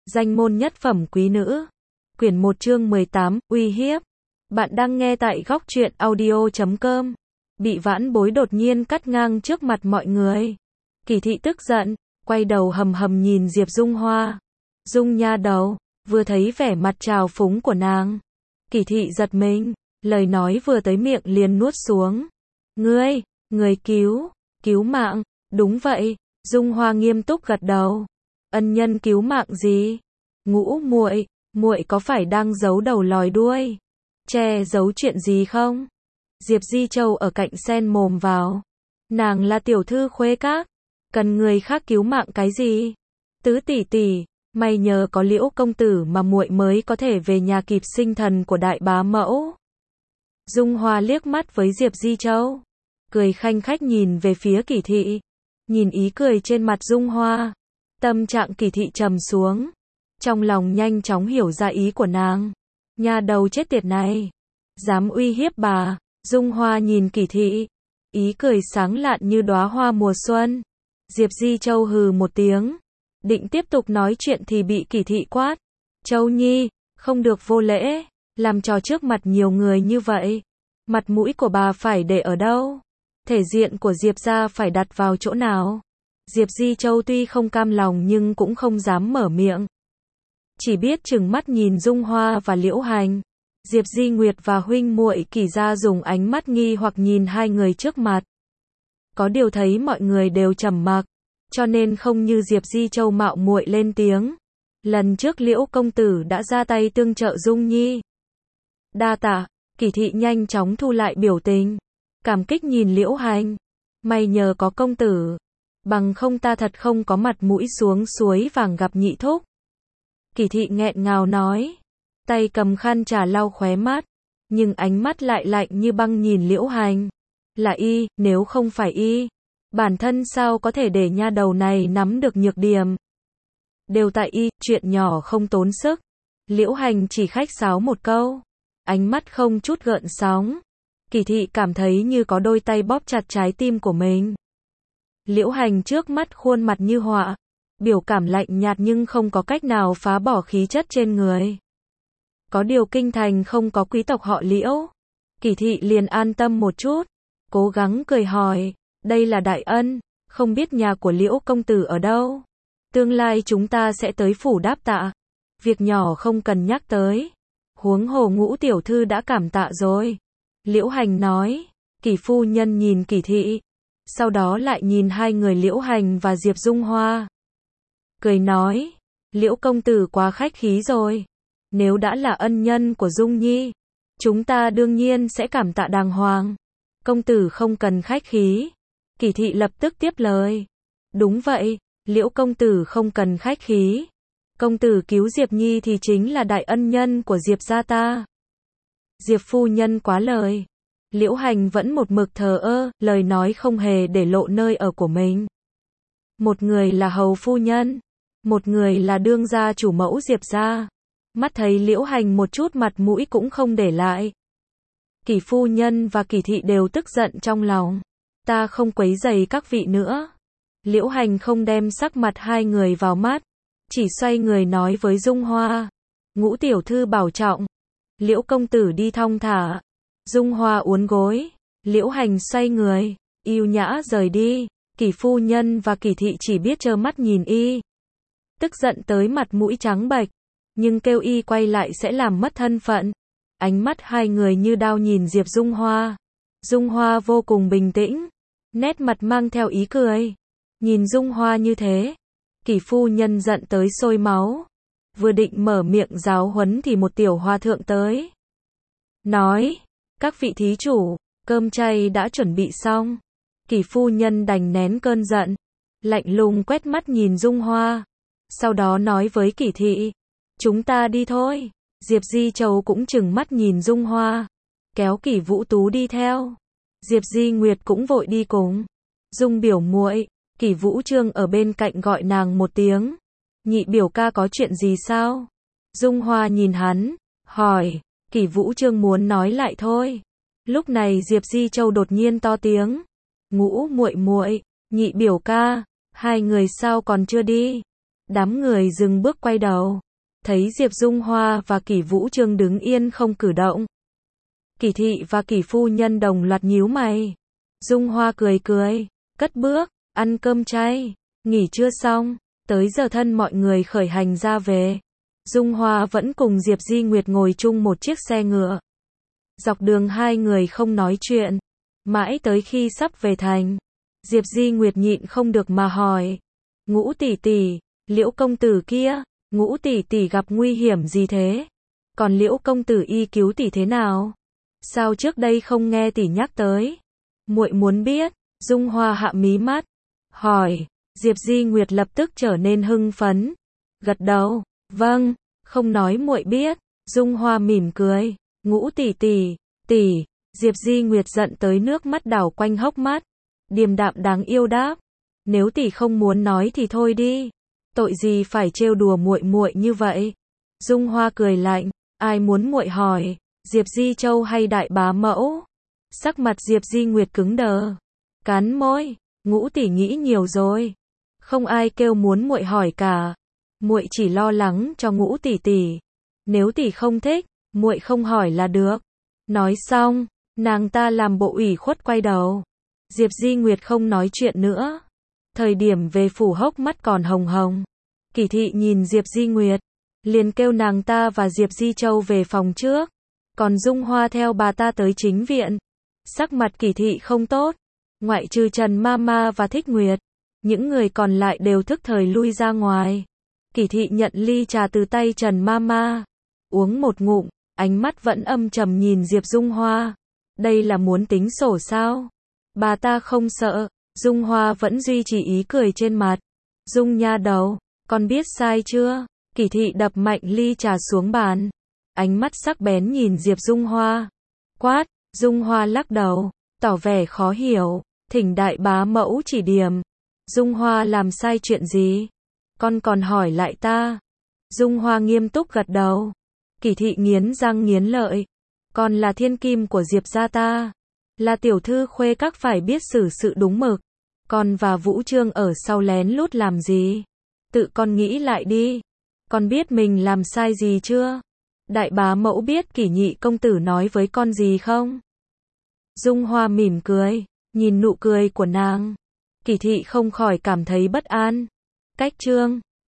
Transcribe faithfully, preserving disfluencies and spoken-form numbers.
Danh môn nhất phẩm quý nữ. Quyển một chương mười tám, uy hiếp. Bạn đang nghe tại góc truyện audio chấm com. Bị vãn bối đột nhiên cắt ngang trước mặt mọi người. Kỳ thị tức giận, quay đầu hầm hầm nhìn Diệp Dung Hoa. Dung nha đầu, vừa thấy vẻ mặt trào phúng của nàng. Kỳ thị giật mình, lời nói vừa tới miệng liền nuốt xuống. Ngươi, người cứu, cứu mạng, đúng vậy, Dung Hoa nghiêm túc gật đầu. Ân nhân cứu mạng gì? Ngũ muội, muội có phải đang giấu đầu lòi đuôi, che giấu chuyện gì không? Diệp Di Châu ở cạnh xen mồm vào. Nàng là tiểu thư khuê các, cần người khác cứu mạng cái gì? Tứ tỷ tỷ, may nhờ có Liễu công tử mà muội mới có thể về nhà kịp sinh thần của đại bá mẫu. Dung Hoa liếc mắt với Diệp Di Châu, cười khanh khách nhìn về phía Kỳ thị. Nhìn ý cười trên mặt Dung Hoa, tâm trạng Kỳ thị trầm xuống, trong lòng nhanh chóng hiểu ra ý của nàng. Nha đầu chết tiệt này, dám uy hiếp bà. Dung Hoa nhìn Kỳ thị, ý cười sáng lạn như đóa hoa mùa xuân. Diệp Di Châu hừ một tiếng, định tiếp tục nói chuyện thì bị Kỳ thị quát. Châu Nhi, không được vô lễ, làm trò trước mặt nhiều người như vậy. Mặt mũi của bà phải để ở đâu? Thể diện của Diệp gia phải đặt vào chỗ nào? Diệp Di Châu tuy không cam lòng nhưng cũng không dám mở miệng. Chỉ biết trừng mắt nhìn Dung Hoa và Liễu Hành. Diệp Di Nguyệt và huynh muội Kỳ gia dùng ánh mắt nghi hoặc nhìn hai người trước mặt. Có điều thấy mọi người đều trầm mặc, cho nên không như Diệp Di Châu mạo muội lên tiếng. Lần trước Liễu công tử đã ra tay tương trợ Dung Nhi. Đa tạ. Kỳ thị nhanh chóng thu lại biểu tình, cảm kích nhìn Liễu Hành. May nhờ có công tử, bằng không ta thật không có mặt mũi xuống suối vàng gặp nhị thúc. Kỳ thị nghẹn ngào nói, tay cầm khăn trà lau khóe mắt, nhưng ánh mắt lại lạnh như băng nhìn Liễu Hành. Là y, nếu không phải y, bản thân sao có thể để nha đầu này nắm được nhược điểm. Đều tại y, chuyện nhỏ không tốn sức. Liễu Hành chỉ khách sáo một câu, ánh mắt không chút gợn sóng. Kỳ thị cảm thấy như có đôi tay bóp chặt trái tim của mình. Liễu Hành trước mắt khuôn mặt như họa, biểu cảm lạnh nhạt nhưng không có cách nào phá bỏ khí chất trên người. Có điều kinh thành không có quý tộc họ Liễu. Kỳ thị liền an tâm một chút, cố gắng cười hỏi, đây là đại ân, không biết nhà của Liễu công tử ở đâu. Tương lai chúng ta sẽ tới phủ đáp tạ. Việc nhỏ không cần nhắc tới. Huống hồ Ngũ tiểu thư đã cảm tạ rồi. Liễu Hành nói. Kỳ phu nhân nhìn Kỳ thị, sau đó lại nhìn hai người Liễu Hành và Diệp Dung Hoa. Cười nói, Liễu công tử quá khách khí rồi. Nếu đã là ân nhân của Dung Nhi, chúng ta đương nhiên sẽ cảm tạ đàng hoàng. Công tử không cần khách khí. Kỳ thị lập tức tiếp lời. Đúng vậy, Liễu công tử không cần khách khí. Công tử cứu Diệp Nhi thì chính là đại ân nhân của Diệp gia ta. Diệp phu nhân quá lời. Liễu Hành vẫn một mực thờ ơ, lời nói không hề để lộ nơi ở của mình. Một người là hầu phu nhân, một người là đương gia chủ mẫu Diệp gia. Mắt thấy Liễu Hành một chút mặt mũi cũng không để lại. Kỳ phu nhân và Kỳ thị đều tức giận trong lòng. Ta không quấy rầy các vị nữa. Liễu Hành không đem sắc mặt hai người vào mắt, chỉ xoay người nói với Dung Hoa. Ngũ tiểu thư bảo trọng. Liễu công tử đi thong thả. Dung Hoa uốn gối. Liễu Hành xoay người, yêu nhã rời đi. Kỳ phu nhân và Kỳ thị chỉ biết trơ mắt nhìn y. Tức giận tới mặt mũi trắng bệch, nhưng kêu y quay lại sẽ làm mất thân phận. Ánh mắt hai người như đao nhìn Diệp Dung Hoa. Dung Hoa vô cùng bình tĩnh, nét mặt mang theo ý cười. Nhìn Dung Hoa như thế, Kỳ phu nhân giận tới sôi máu. Vừa định mở miệng giáo huấn thì một tiểu hòa thượng tới. Nói, các vị thí chủ, cơm chay đã chuẩn bị xong. Kỳ phu nhân đành nén cơn giận, lạnh lùng quét mắt nhìn Dung Hoa. Sau đó nói với Kỳ thị, chúng ta đi thôi. Diệp Di Châu cũng trừng mắt nhìn Dung Hoa, kéo Kỳ Vũ Tú đi theo. Diệp Di Nguyệt cũng vội đi cùng. Dung biểu muội. Kỳ Vũ Trương ở bên cạnh gọi nàng một tiếng. Nhị biểu ca có chuyện gì sao? Dung Hoa nhìn hắn, hỏi. Kỳ Vũ Trương muốn nói lại thôi. Lúc này Diệp Di Châu đột nhiên to tiếng. Ngũ muội muội, nhị biểu ca, hai người sao còn chưa đi? Đám người dừng bước quay đầu. Thấy Diệp Dung Hoa và Kỷ Vũ Trương đứng yên không cử động. Kỷ thị và Kỷ phu nhân đồng loạt nhíu mày. Dung Hoa cười cười, cất bước, ăn cơm chay, nghỉ trưa xong, tới giờ thân mọi người khởi hành ra về. Dung Hoa vẫn cùng Diệp Di Nguyệt ngồi chung một chiếc xe ngựa. Dọc đường hai người không nói chuyện, mãi tới khi sắp về thành, Diệp Di Nguyệt nhịn không được mà hỏi, Ngũ tỷ tỷ, Liễu công tử kia, Ngũ tỷ tỷ gặp nguy hiểm gì thế? Còn Liễu công tử y cứu tỷ thế nào? Sao trước đây không nghe tỷ nhắc tới? Muội muốn biết. Dung Hoa hạ mí mắt, hỏi. Diệp Di Nguyệt lập tức trở nên hưng phấn, gật đầu, vâng, không nói muội biết. Dung Hoa mỉm cười, Ngũ tỷ tỷ, tỷ. Diệp Di Nguyệt giận tới nước mắt đảo quanh hốc mắt, điềm đạm đáng yêu đáp, nếu tỷ không muốn nói thì thôi đi, tội gì phải trêu đùa muội muội như vậy. Dung Hoa cười lạnh, ai muốn muội hỏi, Diệp Di Châu hay Đại bá mẫu? Sắc mặt Diệp Di Nguyệt cứng đờ, cắn môi, Ngũ tỷ nghĩ nhiều rồi, không ai kêu muốn muội hỏi cả, muội chỉ lo lắng cho Ngũ tỷ tỷ, nếu tỷ không thích, muội không hỏi là được. Nói xong, nàng ta làm bộ ủy khuất quay đầu. Diệp Di Nguyệt không nói chuyện nữa. Thời điểm về phủ hốc mắt còn hồng hồng. Kỷ thị nhìn Diệp Di Nguyệt, liền kêu nàng ta và Diệp Di Châu về phòng trước, còn Dung Hoa theo bà ta tới chính viện. Sắc mặt Kỷ thị không tốt, ngoại trừ Trần Mama và Thích Nguyệt, những người còn lại đều thức thời lui ra ngoài. Kỷ thị nhận ly trà từ tay Trần Mama, uống một ngụm, ánh mắt vẫn âm trầm nhìn Diệp Dung Hoa. Đây là muốn tính sổ sao? Bà ta không sợ. Dung Hoa vẫn duy trì ý cười trên mặt. Dung nha đầu, con biết sai chưa? Kỷ thị đập mạnh ly trà xuống bàn, ánh mắt sắc bén nhìn Diệp Dung Hoa, quát. Dung Hoa lắc đầu, tỏ vẻ khó hiểu, thỉnh đại bá mẫu chỉ điểm. Dung Hoa làm sai chuyện gì? Con còn hỏi lại ta. Dung Hoa nghiêm túc gật đầu. Kỷ thị nghiến răng nghiến lợi, con là thiên kim của Diệp gia ta, là tiểu thư khuê các phải biết xử sự đúng mực. Con và Vũ Trương ở sau lén lút làm gì? Tự con nghĩ lại đi. Con biết mình làm sai gì chưa? Đại bá mẫu biết Kỷ nhị công tử nói với con gì không? Dung Hoa mỉm cười, nhìn nụ cười của nàng, Kỷ thị không khỏi cảm thấy bất an. Cách chương